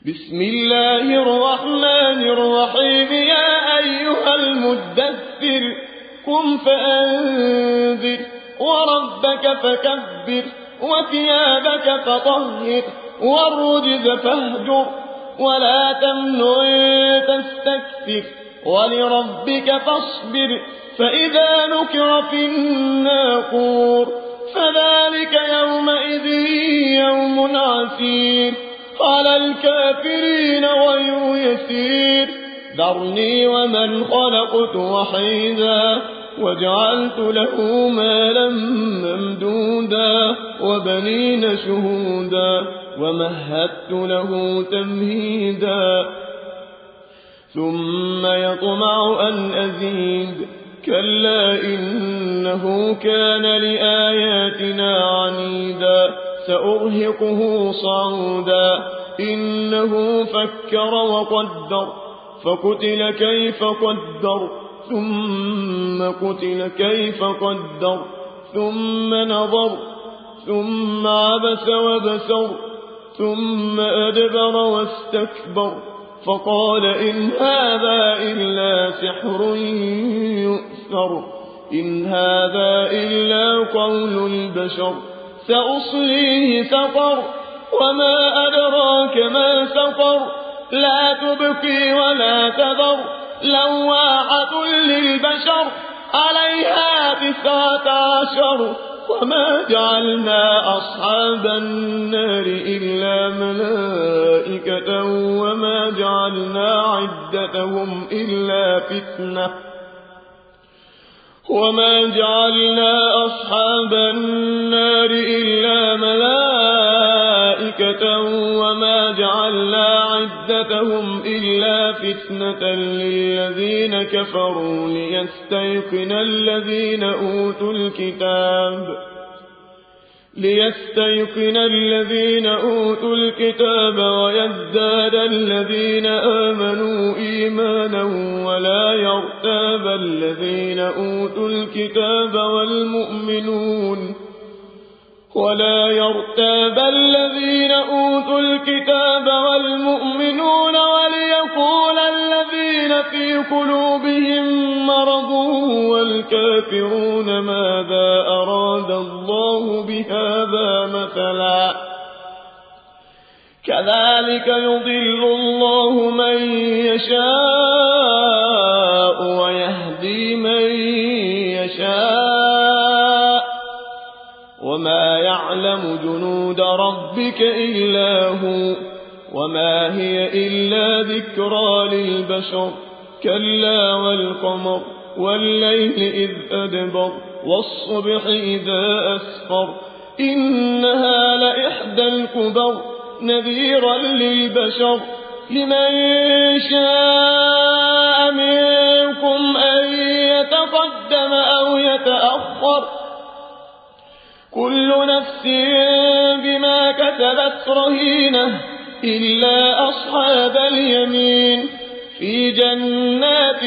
بسم الله الرحمن الرحيم. يا أيها المدثر قم فأنذر وربك فكبر وثيابك فطهر والرجز فاهجر ولا تمنن تستكثر ولربك فاصبر فإذا نكر في الناقور فذلك يومئذ يوم عسير على الكافرين غير يسير. ذرني ومن خلقت وحيدا وجعلت له مالا ممدودا وبنين شهودا ومهدت له تمهيدا ثم يطمع أن أزيد كلا إنه كان لآياتنا عنيدا سأرهقه صعودا إنه فكر وقدر فقتل كيف قدر ثم قتل كيف قدر ثم نظر ثم عبس وبسر ثم أدبر واستكبر فقال إن هذا إلا سحر يؤثر إن هذا إلا قول البشر سأصليه سقر وما أدراك ما سقر لا تبقي ولا تذر لواحة للبشر عليها 19 وما جعلنا أصحاب النار إلا ملائكة وما جعلنا عدتهم إلا فتنة وما جعلنا أصحاب النار إلا ملائكة وما جعلنا عدتهم إلا فتنة للذين كفروا ليستيقن الذين أوتوا الكتاب ويزداد الذين آمنوا إيمانا ولا يرتاب الذين أوتوا الكتاب والمؤمنون وليقول الذين في قلوبهم مرض والكافرون ماذا أراد الله بهذا مثلا كذلك يضل الله من يشاء ويهدي من يشاء وما يعلم جنود ربك إلا هو وما هي إلا ذكرى للبشر كلا والقمر والليل إذ أدبر والصبح إذا أسفر إنها لإحدى الكبر نذيرا للبشر لمن شاء منكم أن يتقدم أو يتأخر كل نفس بما كسبت رهينة إلا أصحاب اليمين في جنات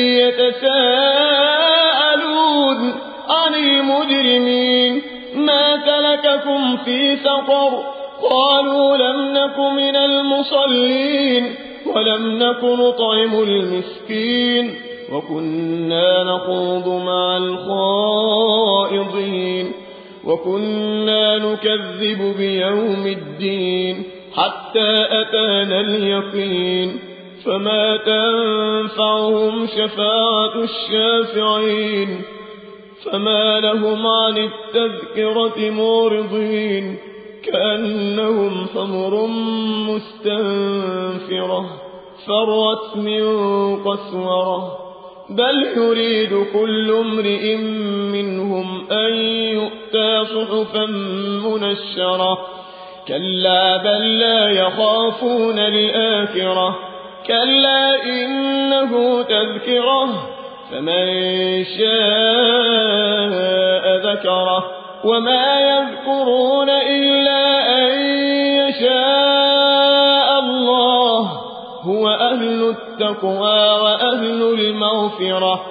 يتساءلون عن المجرمين ما سلككم في سقر قالوا لم نك من المصلين ولم نك نطعم المسكين وكنا نخوض مع الخائضين وكنا نكذب بيوم الدين حتى أتانا اليقين فما تنفعهم شفاعة الشافعين فما لهم عن التذكرة معرضين كأنهم حمر مستنفرة فرت من قسورة بل يريد كل امرئ منهم أن يؤتى صحفا منشرة كلا بل لا يخافون الآخرة كلا إنه تذكرة فمن شاء ذكره وما يذكرون إلا أن يشاء الله هو أهل التقوى وأهل المغفرة